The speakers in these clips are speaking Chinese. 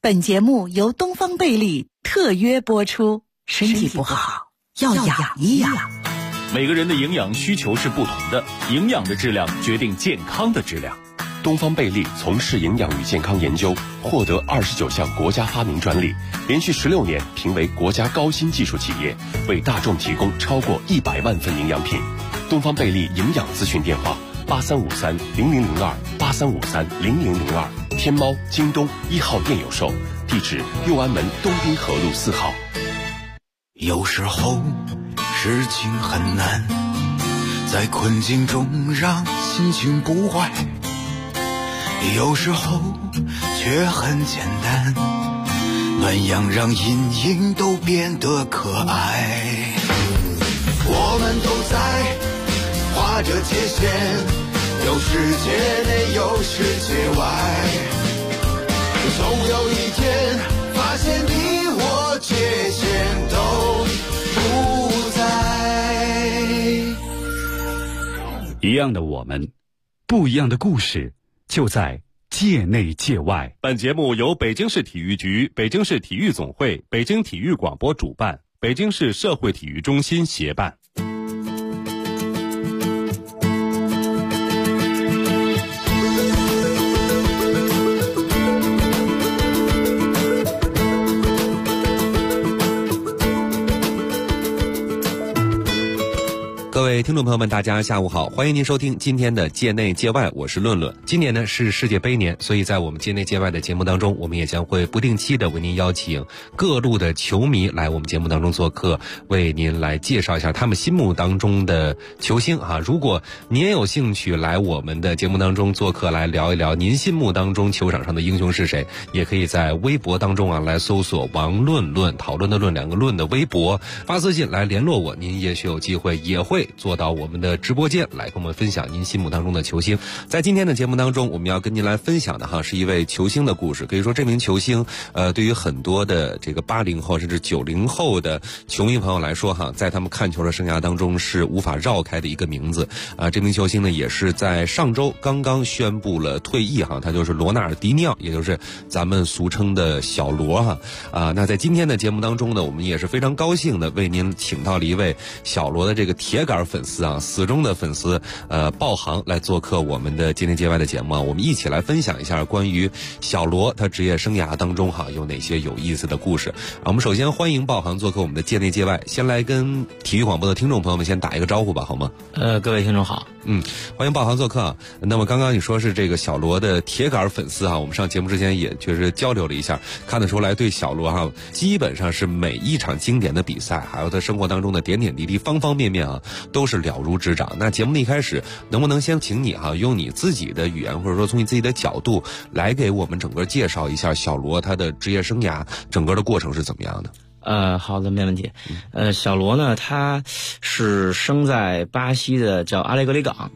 本节目由东方贝利特约播出。身体不好要养一养。 每个人的营养需求是不同的，营养的质量决定健康的质量。 东方贝利从事营养与健康研究，获得29项国家发明专利，连续16年评为国家高新技术企业，为大众提供超过100万份营养品。东方贝利营养咨询电话83530002，83530002，天猫、京东1号店有售，地址六安门东滨河路4号。 有时候事情很难，在困境中让心情不坏，有时候却很简单，暖阳让阴影都变得可爱。我们都在画着界限，有世界内有世界外，总有一天发现你我界限都不在。 一样的我们，不一样的故事，就在界内界外。 本节目由北京市体育局、北京市体育总会、北京体育广播主办，北京市社会体育中心协办。 各位听众朋友们，大家下午好，欢迎您收听今天的界内界外，我是论论。今年呢是世界杯年，所以在我们界内界外的节目当中，我们也将会不定期的为您邀请各路的球迷来我们节目当中做客，为您来介绍一下他们心目当中的球星啊。如果您也有兴趣来我们的节目当中做客，来聊一聊您心目当中球场上的英雄是谁，也可以在微博当中啊来搜索王论论，讨论的论两个论的微博，发私信来联络我，您也许有机会也会做到我们的直播间来跟我们分享您心目当中的球星。在今天的节目当中，我们要跟您来分享的是一位球星的故事。可以说这名球星对于很多的这个80后甚至90后的球迷朋友来说在他们看球的生涯当中是无法绕开的一个名字这名球星呢也是在上周刚刚宣布了退役他就是罗纳尔迪尼奥，也就是咱们俗称的小罗那在今天的节目当中呢，我们也是非常高兴的为您请到了一位小罗的这个铁杆粉丝死忠的粉丝鲍航来做客我们的界内界外的节目我们一起来分享一下关于小罗他职业生涯当中有哪些有意思的故事我们首先欢迎鲍航做客我们的界内界外，先来跟体育广播的听众朋友们先打一个招呼吧，好吗？ 各位听众好。 欢迎鲍航做客那么刚刚你说是这个小罗的铁杆粉丝我们上节目之前也确实交流了一下，看得出来对小罗基本上是每一场经典的比赛还有他生活当中的点点滴滴方方面面都是了如指掌。那节目的一开始能不能先请你用你自己的语言或者说从你自己的角度来给我们整个介绍一下小罗他的职业生涯整个的过程是怎么样的？ 好的，没问题。小罗呢，他是生在巴西的叫阿雷格里港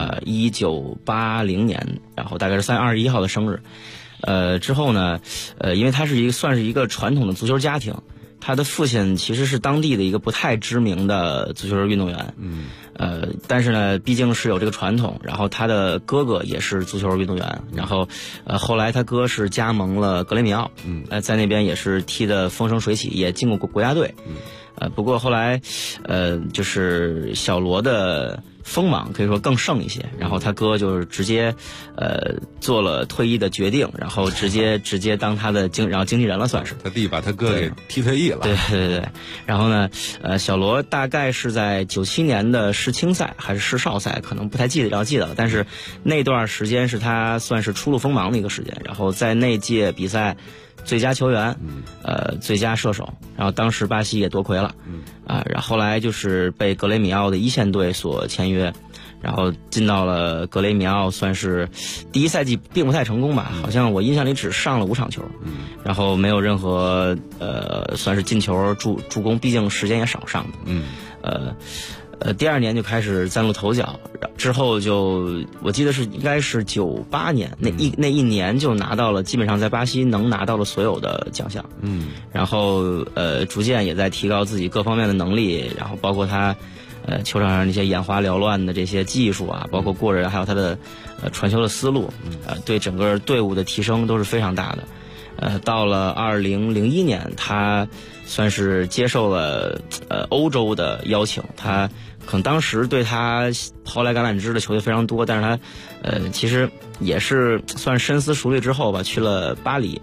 ，1980年，然后大概是3月21号的生日。之后呢，因为他是算是一个传统的足球家庭，他的父亲其实是当地的一个不太知名的足球运动员，但是呢，毕竟是有这个传统，然后他的哥哥也是足球运动员，然后后来他哥是加盟了格雷米奥，在那边也是踢得风生水起，也进过国家队，不过后来就是小罗的锋芒可以说更盛一些，然后他哥就是直接做了退役的决定，然后直接当他的经纪人了，算是他弟把他哥给踢退役了。 对。然后呢小罗大概是在97年的世青赛还是世少赛，可能不太记得了，但是那段时间是他算是初露锋芒的一个时间，然后在那届比赛最佳球员最佳射手，然后当时巴西也夺魁了然后后来就是被格雷米奥的一线队所签约，然后进到了格雷米奥，算是第一赛季并不太成功吧，好像我印象里只上了5场球然后没有任何算是进球助攻，毕竟时间也少上的第2年就开始崭露头角，之后就我记得应该是98年那一年就拿到了基本上在巴西能拿到了所有的奖项然后逐渐也在提高自己各方面的能力，然后包括他球场上那些眼花缭乱的这些技术包括过人，还有他的传球的思路对整个队伍的提升都是非常大的。 到了2001年，他算是接受了欧洲的邀请，他可能当时对他抛来橄榄枝的球队非常多，但是他其实也是算深思熟虑之后吧，去了巴黎。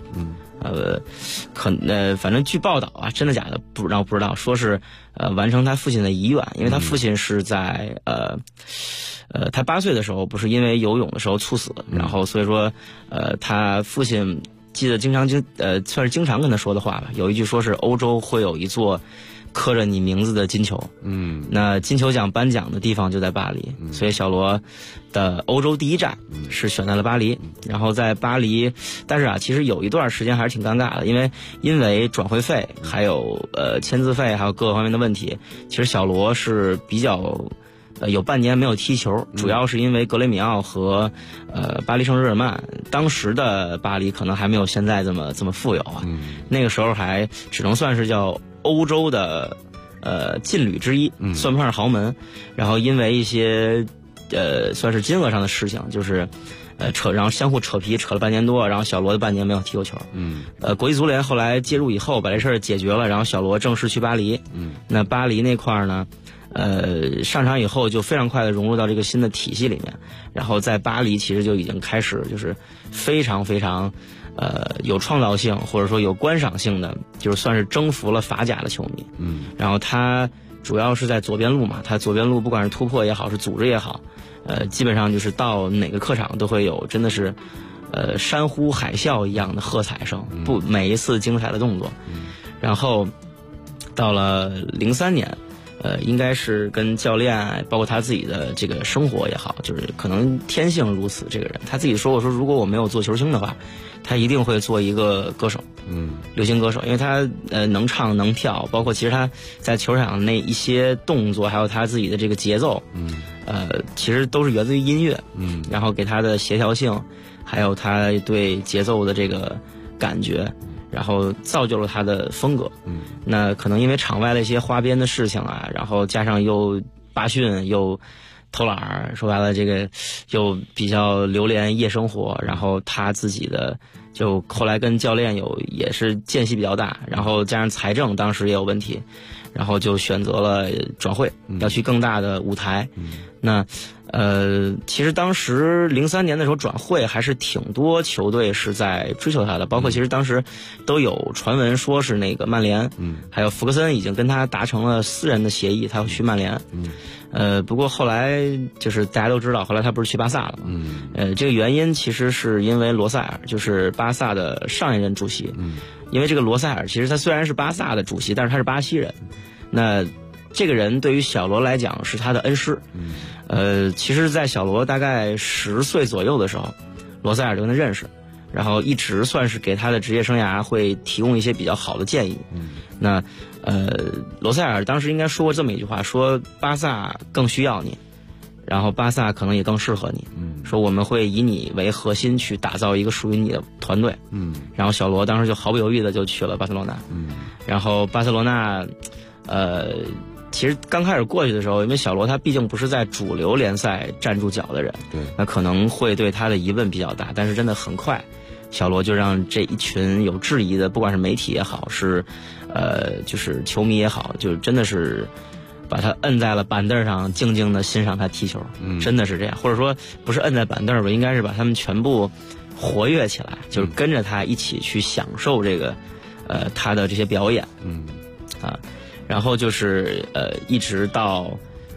反正据报道啊，真的假的不知道，说是完成他父亲的遗愿，因为他父亲是在他8岁的时候不是因为游泳的时候猝死，然后所以说他父亲记得算是经常跟他说的话吧，有一句说是欧洲会有一座刻着你名字的金球，那金球奖颁奖的地方就在巴黎，所以小罗的欧洲第一站是选在了巴黎，然后在巴黎，但是啊，其实有一段时间还是挺尴尬的，因为转会费还有签字费还有各个方面的问题，其实小罗是比较有半年没有踢球，主要是因为格雷米奥和巴黎圣日耳曼，当时的巴黎可能还没有现在这么富有啊，那个时候还只能算是叫欧洲的劲旅之一，算不上是豪门，然后因为一些算是金额上的事情，就是然后相互扯皮扯了半年多，然后小罗的半年没有踢过球，国际足联后来介入以后把这事儿解决了，然后小罗正式去巴黎，那巴黎那块儿呢上场以后就非常快的融入到这个新的体系里面，然后在巴黎其实就已经开始就是非常非常有创造性或者说有观赏性的，就是算是征服了法甲的球迷。然后他主要是在左边路嘛，他左边路不管是突破也好是组织也好，基本上就是到哪个客场都会有真的是山呼海啸一样的喝彩声，每一次精彩的动作。然后到了03年应该是跟教练包括他自己的这个生活也好，就是可能天性如此，这个人他自己说过，说如果我没有做球星的话，他一定会做一个歌手，流行歌手，因为他能唱能跳，包括其实他在球场那一些动作还有他自己的这个节奏，其实都是源自于音乐，然后给他的协调性还有他对节奏的这个感觉，然后造就了他的风格。那可能因为场外的一些花边的事情啊，然后加上又罢训又偷懒儿，说白了这个又比较流连夜生活，然后他自己的就后来跟教练也是间隙比较大，然后加上财政当时也有问题，然后就选择了转会，要去更大的舞台。那其实当时03年的时候转会还是挺多球队是在追求他的，包括其实当时都有传闻说是那个曼联，还有福克森已经跟他达成了私人的协议，他要去曼联。不过后来就是大家都知道，后来他不是去巴萨了吗？这个原因其实是因为罗塞尔，就是巴萨的上一任主席。因为这个罗塞尔其实他虽然是巴萨的主席，但是他是巴西人。那这个人对于小罗来讲是他的恩师。其实在小罗大概10岁左右的时候，罗塞尔就跟他认识，然后一直算是给他的职业生涯会提供一些比较好的建议。那罗塞尔当时应该说过这么一句话，说巴萨更需要你，然后巴萨可能也更适合你，说我们会以你为核心去打造一个属于你的团队。然后小罗当时就毫不犹豫的就去了巴塞罗那。然后巴塞罗那其实刚开始过去的时候，因为小罗他毕竟不是在主流联赛站住脚的人，那可能会对他的疑问比较大，但是真的很快小罗就让这一群有质疑的，不管是媒体也好，是就是球迷也好，就真的是把他摁在了板凳上，静静的欣赏他踢球。真的是这样，或者说不是摁在板凳吧，应该是把他们全部活跃起来，就是跟着他一起去享受这个他的这些表演。然后就是一直到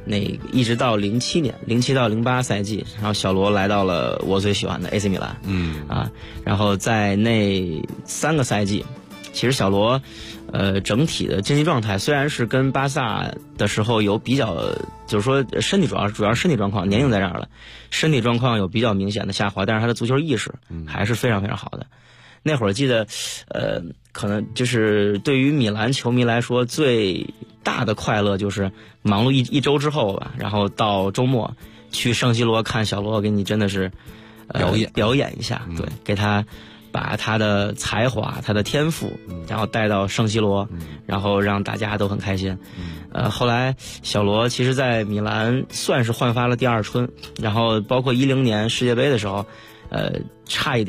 07到08赛季，然后小罗来到了我最喜欢的 AC 米兰。然后在那3个赛季，其实小罗整体的竞技状态虽然是跟巴萨的时候有比较，就是说身体主要身体状况，年龄在这儿了，身体状况有比较明显的下滑，但是他的足球意识还是非常非常好的。那会儿记得可能就是对于米兰球迷来说最大的快乐就是忙碌一周之后吧，然后到周末去圣西罗看小罗给你真的是表演一下。对，给他把他的才华他的天赋然后带到圣西罗，然后让大家都很开心。后来小罗其实在米兰算是焕发了第二春，然后包括10年世界杯的时候差一点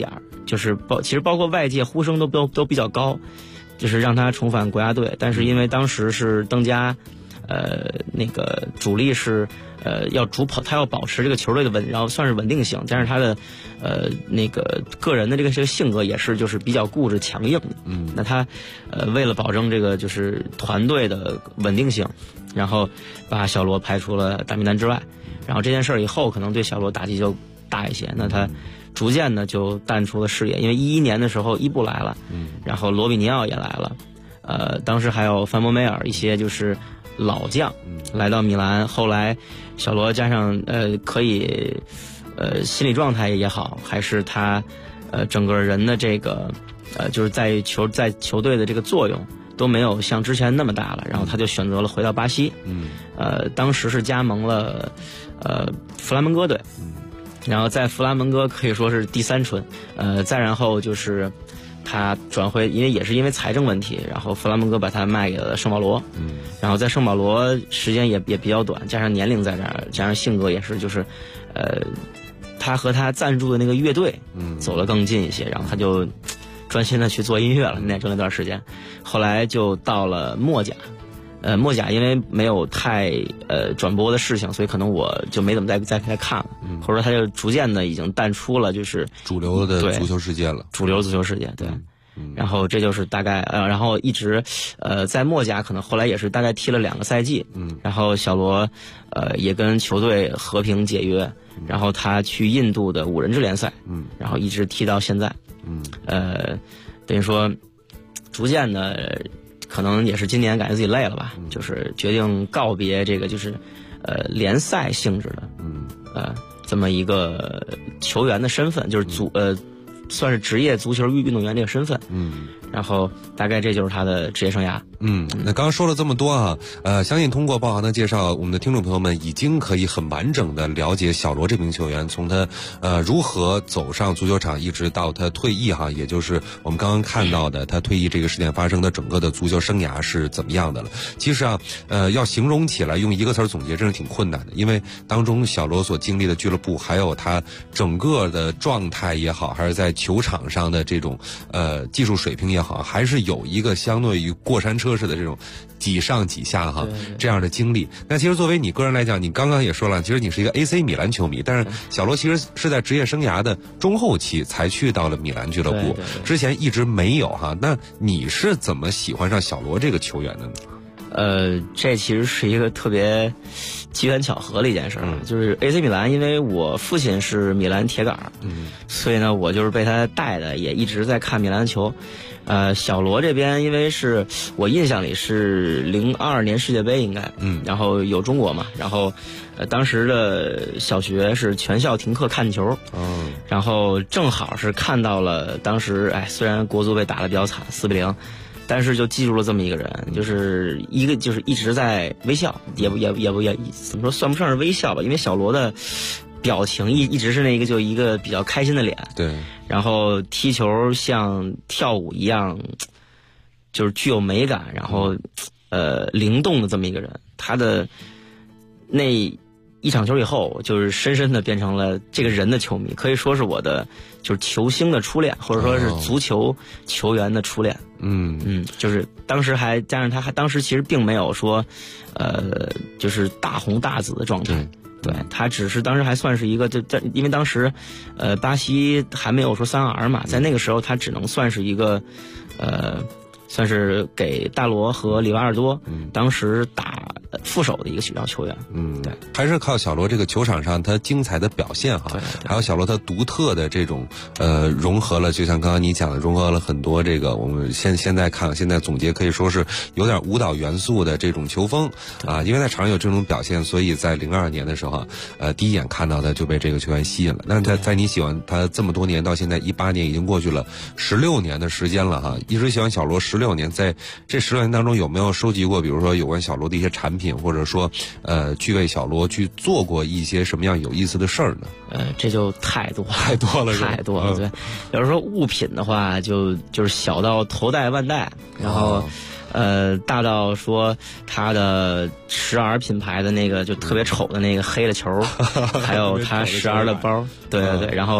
就是其实包括外界呼声都比较高，就是让他重返国家队。但是因为当时是邓加，那个主力是要主跑，他要保持这个球队的然后算是稳定性，加上他的那个个人的这个性格也是就是比较固执强硬的。那他为了保证这个就是团队的稳定性，然后把小罗排除了大名单之外。然后这件事以后可能对小罗打击就大一些，那他逐渐的就淡出了视野。因为11年的时候伊布来了，然后罗比尼奥也来了，当时还有范博梅尔一些就是老将来到米兰。后来小罗加上可以心理状态也好，还是他整个人的这个就是在球队的这个作用都没有像之前那么大了，然后他就选择了回到巴西。当时是加盟了弗拉门戈队，然后在弗拉门戈可以说是第3春。再然后就是他转会，因为也是因为财政问题，然后弗拉门戈把他卖给了圣保罗。然后在圣保罗时间也比较短，加上年龄在这儿，加上性格也是就是他和他赞助的那个乐队走得更近一些，然后他就专心的去做音乐了那段时间。后来就到了墨甲，墨甲因为没有太转播的事情，所以可能我就没怎么再看了，或者说他就逐渐的已经淡出了就是主流的足球世界了。主流足球世界，对。然后这就是大概然后一直在墨甲可能后来也是大概踢了2个赛季。然后小罗也跟球队和平解约，然后他去印度的5人制联赛，然后一直踢到现在。等于说逐渐的可能也是今年感觉自己累了吧，就是决定告别这个就是联赛性质的这么一个球员的身份，就是算是职业足球运动员这个身份。然后大概这就是他的职业生涯。 那刚刚说了这么多啊，相信通过鲍航的介绍，我们的听众朋友们已经可以很完整的了解小罗这名球员，从他如何走上足球场，一直到他退役哈，也就是我们刚刚看到的他退役这个事件发生的整个的足球生涯是怎么样的了。其实啊，要形容起来用一个词总结真是挺困难的，因为当中小罗所经历的俱乐部，还有他整个的状态也好，还是在球场上的这种技术水平也好，还是有一个相对于过山车式的这种几上几下哈这样的经历。那其实作为你个人来讲，你刚刚也说了，其实你是一个 AC 米兰球迷，但是小罗其实是在职业生涯的中后期才去到了米兰俱乐部，之前一直没有哈。那你是怎么喜欢上小罗这个球员的呢？ 这其实是一个特别机缘巧合的一件事。就是 AC 米兰，因为我父亲是米兰铁杆，所以呢我就是被他带的，也一直在看米兰球。小罗这边因为是我印象里是02年世界杯应该，然后有中国嘛，然后当时的小学是全校停课看球，然后正好是看到了当时虽然国足被打得比较惨4-0，但是就记住了这么一个人，就是一直在微笑，也怎么说算不上是微笑吧，因为小罗的表情一直是那个就一个比较开心的脸， 对，然后踢球像跳舞一样，就是具有美感，然后灵动的这么一个人。他的那一场球以后，就是深深的变成了这个人的球迷，可以说是我的就是球星的初恋，或者说是足球球员的初恋。就是当时还加上他当时其实并没有说就是大红大紫的状态。对，他只是当时还算是一个，因为当时，巴西还没有说3R 嘛，在那个时候他只能算是一个，算是给大罗和里瓦尔多当时打副手的一个主要球员。对， 还是靠小罗这个球场上他精彩的表现哈，还有小罗他独特的这种融合了，就像刚刚你讲的，融合了很多这个我们现在看现在总结可以说是有点舞蹈元素的这种球风啊，因为在场上有这种表现，所以在02年的时候第一眼看到的就被这个球员吸引了。那在你喜欢他这么多年，到现在18年已经过去了16年的时间了哈，一直喜欢小罗16年，在这16年当中有没有收集过比如说有关小罗的一些产品，或者说去为小罗去做过一些什么样有意思的事儿呢？ 这就太多了， 太多了。 对，比如说物品的话，就是小到头戴万代，然后大到说他的10R 品牌的那个就特别丑的那个黑的球，还有他10R 的包，对，然后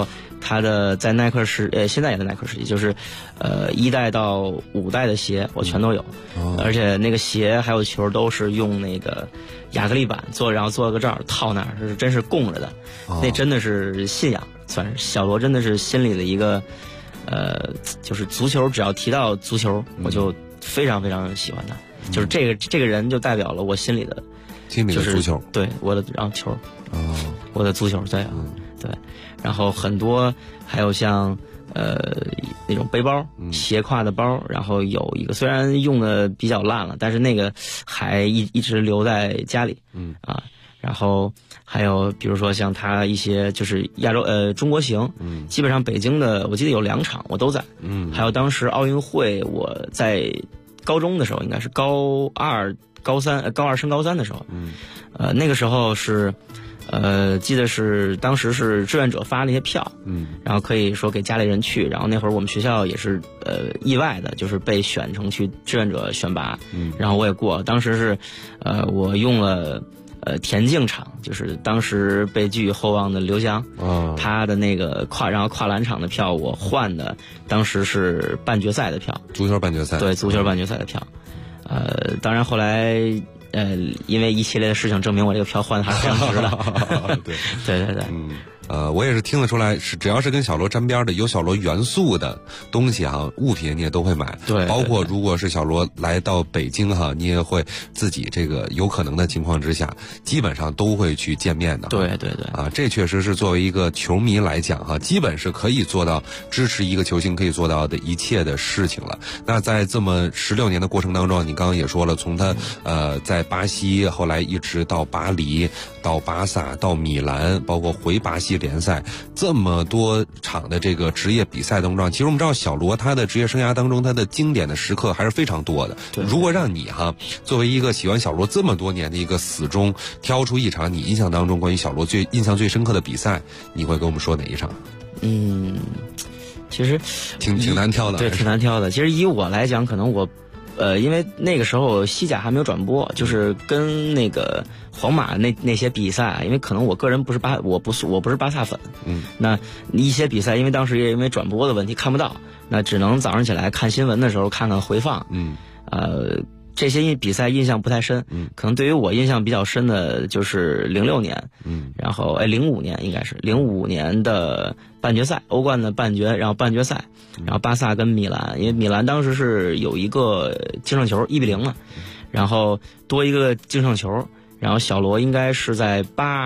他的在耐克现在也在耐克时期，就是1代到5代的鞋我全都有，而且那个鞋还有球都是用那个亚克力板做，然后做个罩套那儿，是真是供着的，那真的是信仰，算是小罗真的是心里的一个就是足球，只要提到足球，我就非常非常喜欢他，就是这个人就代表了我心里的足球， 对我的球，我的足球，对对，然后很多还有像那种背包，斜挎的包，然后有一个虽然用的比较烂了，但是那个还一直留在家里，然后还有比如说像他一些就是中国行，基本上北京的我记得有2场我都在，还有当时奥运会我在高中的时候，应该是高二升高三的时候，那个时候是记得是当时是志愿者发那些票，然后可以说给家里人去，然后那会儿我们学校也是意外的就是被选成去志愿者选拔，然后我也过，当时是我用了田径场，就是当时被寄予厚望的刘翔，他的那个跨栏场的票我换的当时是半决赛的票， 足球半决赛， 对，足球半决赛的票，当然后来因为一系列的事情证明我这个票换的还是非常值的，对对对对， 我也是听得出来，只要是跟小罗沾边的，有小罗元素的东西哈，物品你也都会买。对，包括如果是小罗来到北京哈，你也会自己这个有可能的情况之下，基本上都会去见面的。 对对对， 这确实是作为一个球迷来讲哈，基本是可以做到支持一个球星可以做到的一切的事情了。那在这么16年的过程当中，你刚刚也说了，从他在巴西，后来一直到巴黎，到巴萨，到米兰，包括回巴西联赛，这么多场的这个职业比赛当中，其实我们知道小罗他的职业生涯当中，他的经典的时刻还是非常多的。如果让你作为一个喜欢小罗这么多年的一个死忠，挑出一场你印象当中关于小罗印象最深刻的比赛，你会跟我们说哪一场？ 其实挺难挑的， 对，挺难挑的。其实以我来讲，可能我因为那个时候西甲还没有转播，就是跟那个皇马那些比赛，因为可能我个人我不是巴萨粉，那一些比赛因为当时也因为转播的问题看不到，那只能早上起来看新闻的时候看看回放，这些比赛印象不太深，可能对于我印象比较深的就是06年，然后05年应该是05年的半决赛，欧冠的半决，然后半决赛，然后巴萨跟米兰，因为米兰当时是有一个净胜球1-0嘛，然后多一个净胜球，然后小罗应该是在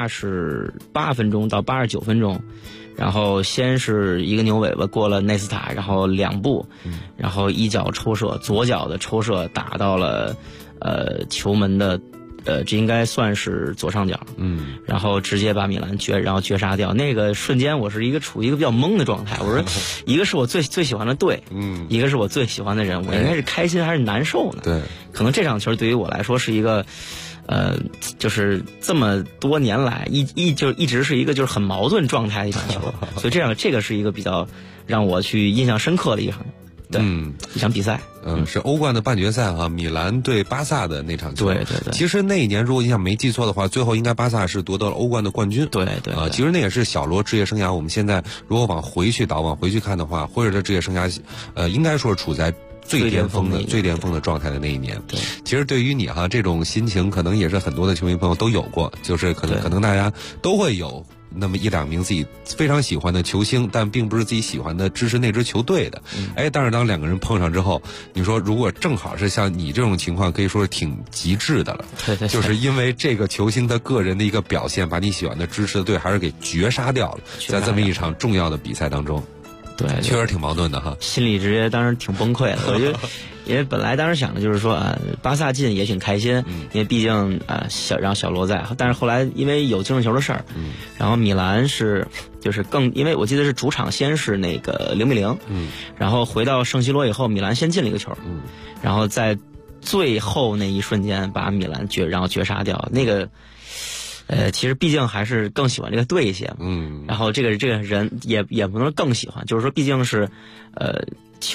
88分钟到89分钟。然后先是一个牛尾巴过了内斯塔，然后2步，然后一脚抽射，左脚的抽射打到了球门的这应该算是左上角，然后直接把米兰绝杀掉。那个瞬间我是处于一个比较懵的状态，我说一个是我最喜欢的队，一个是我最喜欢的人，我应该是开心还是难受呢？对，可能这场球对于我来说是一个就是这么多年来就一直是一个就是很矛盾状态的一场球，所以这个是一个比较让我去印象深刻的一场，对，一场比赛。 是欧冠的半决赛米兰对巴萨的那场球。 对对对。 其实那一年如果印象没记错的话，最后应该巴萨是夺得了欧冠的冠军。 对对。 其实那也是小罗职业生涯，我们现在如果往回去看的话，或者是职业生涯应该说是处在最巅峰的状态的那一年。对，其实对于你这种心情，可能也是很多的球迷朋友都有过，就是可能大家都会有那么1-2名自己非常喜欢的球星，但并不是自己喜欢的支持那支球队的。但是当2个人碰上之后，你说如果正好是像你这种情况，可以说是挺极致的了。对，就是因为这个球星他个人的一个表现，把你喜欢的支持的队还是给绝杀掉了，在这么一场重要的比赛当中。对，确实挺矛盾的心里直接当时挺崩溃的。我觉得，因为本来当时想的就是说巴萨进也挺开心，因为毕竟让小罗在。但是后来因为有净胜球的事儿，然后米兰就是因为我记得是主场先是那个0-0，然后回到圣西罗以后，米兰先进了一个球，然后在最后那一瞬间把米兰然后绝杀掉。那个其实毕竟还是更喜欢这个队一些，然后这个人也不能更喜欢，就是说毕竟是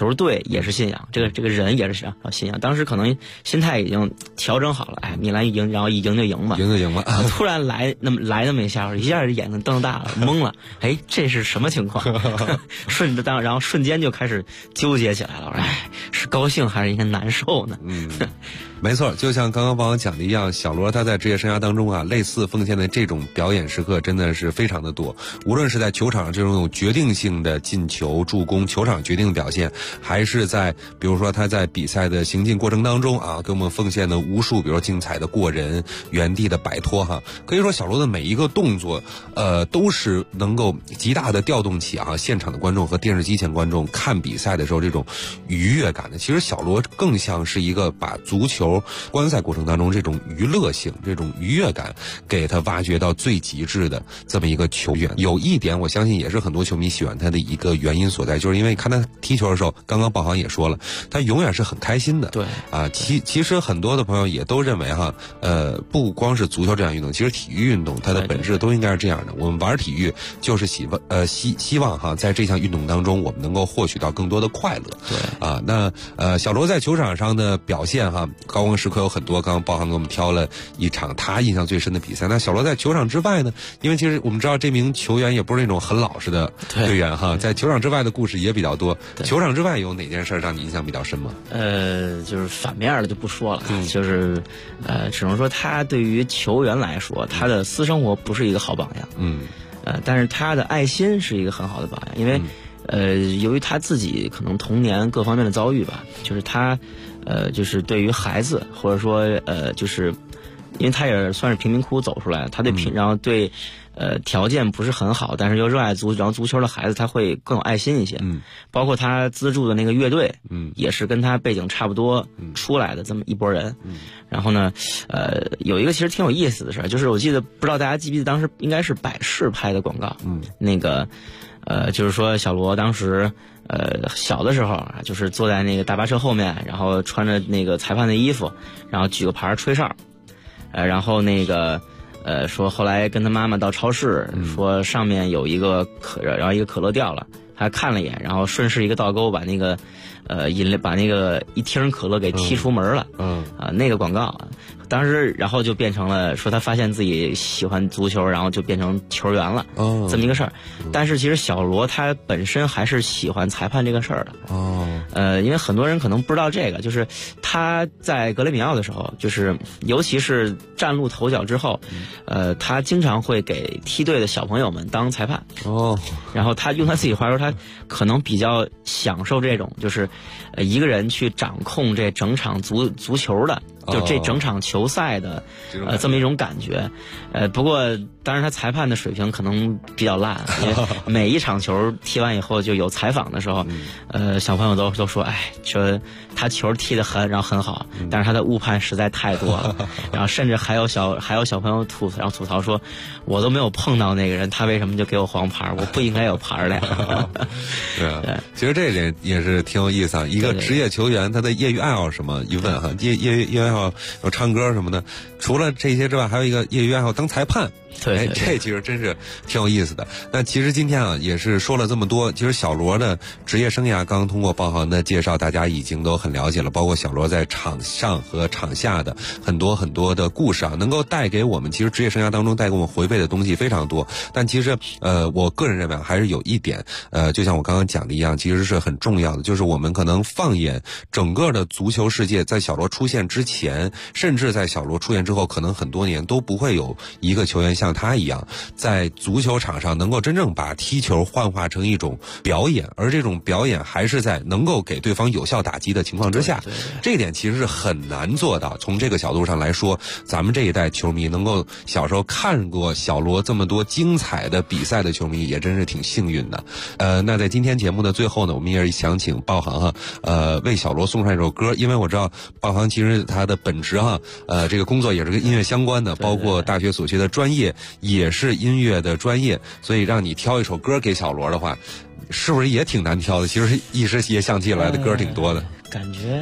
球队也是信仰，这个人也是信仰。当时可能心态已经调整好了，哎，米兰赢，然后一赢就赢吧， 赢就赢了。 突然来那么一下，一下眼睛瞪大了，懵了，哎，这是什么情况？然后瞬间就开始纠结起来了，哎，是高兴还是应该难受呢？ 没错，就像刚刚帮我讲的一样，小罗他在职业生涯当中啊，类似奉献的这种表演时刻真的是非常的多。无论是在球场上这种有决定性的进球、助攻、球场决定的表现，还是在比如说他在比赛的行进过程当中啊，给我们奉献的无数，比如说精彩的过人、原地的摆脱哈。可以说小罗的每一个动作，都是能够极大的调动起啊现场的观众和电视机前观众看比赛的时候这种愉悦感的。其实小罗更像是一个把足球观赛过程当中这种娱乐性、这种愉悦感给他挖掘到最极致的这么一个球员。有一点我相信也是很多球迷喜欢他的一个原因所在，就是因为看他踢球的时候，刚刚鲍航也说了，他永远是很开心的。 对啊，其实很多的朋友也都认为哈，不光是足球这样运动，其实体育运动它的本质都应该是这样的。我们玩体育就是希望哈，在这项运动当中我们能够获取到更多的快乐。 对啊，那小罗在球场上的表现哈，高光时刻有很多，刚刚鲍航给我们挑了一场他印象最深的比赛。那小罗在球场之外呢，因为其实我们知道这名球员也不是那种很老实的队员哈，在球场之外的故事也比较多。球场之外有哪件事让你印象比较深吗？ 就是反面的就不说了，就是只能说他对于球员来说，他的私生活不是一个好榜样。但是他的爱心是一个很好的榜样，因为由于他自己可能童年各方面的遭遇吧，就是他就是对于孩子，或者说就是因为他也算是贫民窟走出来，他对然后对条件不是很好，但是又热爱然后足球的孩子，他会更有爱心一些。包括他资助的那个乐队，也是跟他背景差不多出来的这么一拨人。然后呢，有一个其实挺有意思的事儿，就是我记得不知道大家记不记得，当时应该是百事拍的广告。那个就是说小罗当时小的时候啊，就是坐在那个大巴车后面，然后穿着那个裁判的衣服，然后举个牌吹哨，然后那个说后来跟他妈妈到超市，说上面有一个然后一个可乐掉了，他看了一眼，然后顺势一个倒钩把那个把那个一听可乐给踢出门了。那个广告当时然后就变成了说他发现自己喜欢足球，然后就变成球员了。这么一个事儿。但是其实小罗他本身还是喜欢裁判这个事儿的。因为很多人可能不知道这个，就是他在格雷米奥的时候，就是尤其是崭露头角之后，他经常会给梯队的小朋友们当裁判。然后他用他自己话说，他可能比较享受这种就是一个人去掌控这整场足球的，就这整场球赛的这么一种感觉。不过当然他裁判的水平可能比较烂，因为每一场球踢完以后就有采访的时候，小朋友都说，哎，说他球踢得很好，但是他的误判实在太多了。然后甚至还有小朋友吐槽说，我都没有碰到那个人，他为什么就给我黄牌？我不应该有牌的呀。 对，其实这点也是挺有意思啊。一个职业球员他的业余爱好什么？一问哈，业余爱好有唱歌什么的，除了这些之外，还有一个业余爱好当裁判。 对， 这其实真是挺有意思的。那其实今天啊，也是说了这么多。其实小罗的职业生涯，刚刚通过鲍航的介绍，大家已经都很了解了。包括小罗在场上和场下的很多的故事啊，能够带给我们，其实职业生涯当中带给我们回味的东西非常多。但其实我个人认为还是有一点，就像我刚刚讲的一样，其实是很重要的，就是我们可能放眼整个的足球世界，在小罗出现之前，甚至在小罗出现之后，可能很多年都不会有一个球员像他一样，在足球场上能够真正把踢球幻化成一种表演，而这种表演还是在能够给对方有效打击的情况之下。这一点其实是很难做到。从这个角度上来说，咱们这一代球迷能够小时候看过小罗这么多精彩的比赛的球迷，也真是挺幸运的。那在今天节目的最后呢，我们也是想请鲍航哈，为小罗送上一首歌，因为我知道鲍航其实他的本职哈，这个工作也是跟音乐相关的，包括大学所学的专业也是音乐的专业，所以让你挑一首歌给小罗的话，是不是也挺难挑的？其实一时也想起来的歌挺多的。 感觉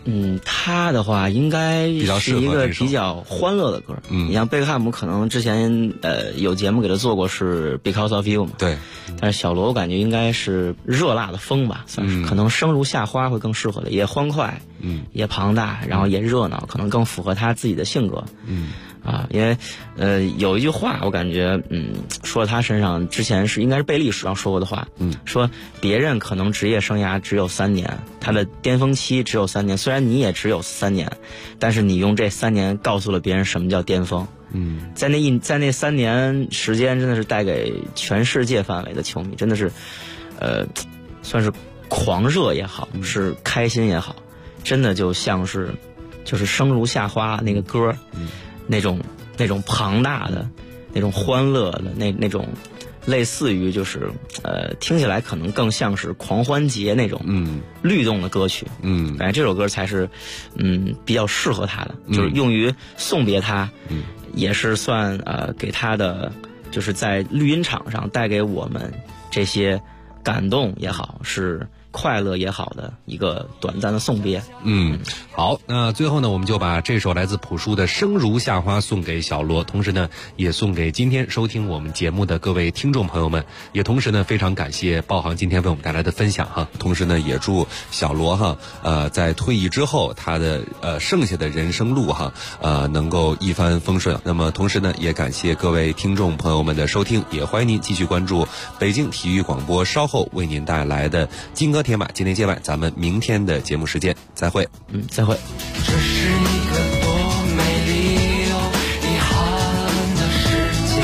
他的话应该是一个比较欢乐的歌。你像贝克汉姆可能之前有节目给他做过是 Because of You 嘛， 对。 但是小罗我感觉应该是热辣的风吧，算是可能生如夏花会更适合的，也欢快，也庞大，然后也热闹，可能更符合他自己的性格。因为有一句话我感觉说他身上之前应该是贝利时上说过的话，说别人可能职业生涯只有3年，他的巅峰期只有3年，虽然你也只有3年，但是你用这3年告诉了别人什么叫巅峰。在那3年时间，真的是带给全世界范围的球迷，真的是算是狂热也好，是开心也好，真的就像是就是生如夏花那个歌，那种庞大的、那种欢乐的、那种类似于就是听起来可能更像是狂欢节那种律动的歌曲。感觉这首歌才是比较适合他的，就是用于送别他，也是算给他的就是在绿茵场上带给我们这些感动也好，是快乐也好的一个短暂的送别。 好，那最后呢，我们就把这首来自朴树的《生如夏花》送给小罗，同时呢，也送给今天收听我们节目的各位听众朋友们，也同时呢，非常感谢鲍航今天为我们带来的分享哈。 同时呢，也祝小罗哈在退役之后，他的剩下的人生路哈能够一帆风顺。那么同时呢，也感谢各位听众朋友们的收听，也欢迎您继续关注北京体育广播稍后为您带来的金戈铁马今天接外，咱们明天的节目时间再会。 再会。 这是一个多美丽又遗憾的世界，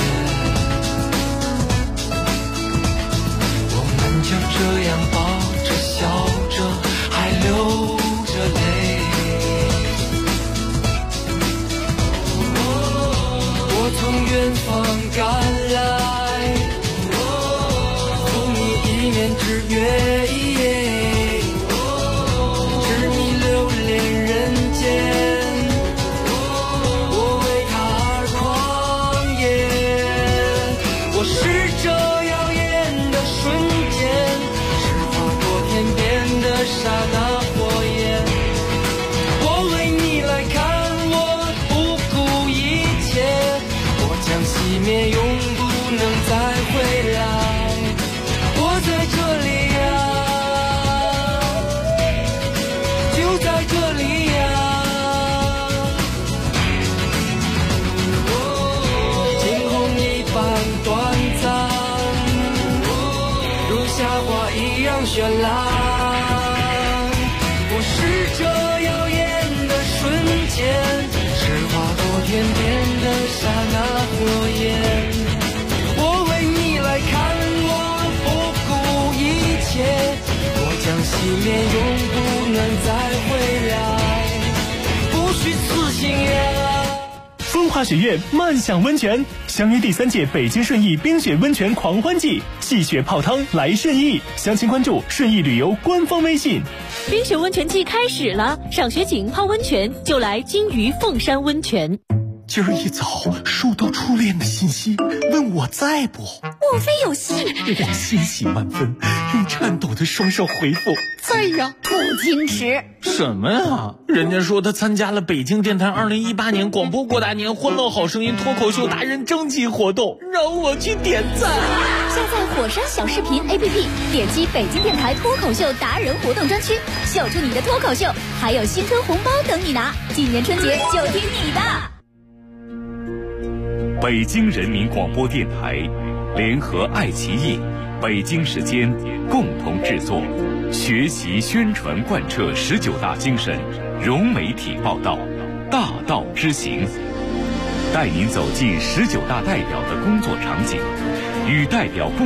我们就这样抱着笑着还流着泪，我从远方赶来，送你一面之约，绚烂，我是这耀眼的瞬间，是划过天边的刹那火焰。我为你来看，我不顾一切，我将熄灭，永不能再回来，不虚此行呀。 风华学院漫享温泉，相约第3届北京顺义冰雪温泉狂欢季，戏雪泡汤来顺义，详情关注顺义旅游官方微信。 冰雪温泉季开始了，赏雪景泡温泉就来金鱼凤山温泉。 今儿一早收到初恋的信息，问我在不？ 莫非有戏？ 我欣喜万分，用颤抖的双手回复在呀。 不矜持什么呀？人家说他参加了北京电台2018年广播过大年欢乐好声音脱口秀达人征集活动，让我去点赞。 下载火山小视频 APP， 点击北京电台脱口秀达人活动专区，秀出你的脱口秀，还有新春红包等你拿，今年春节就听你的。 北京人民广播电台联合爱奇艺、北京时间共同制作，学习宣传贯彻19大精神，融媒体报道，大道之行，带您走进19大代表的工作场景，与代表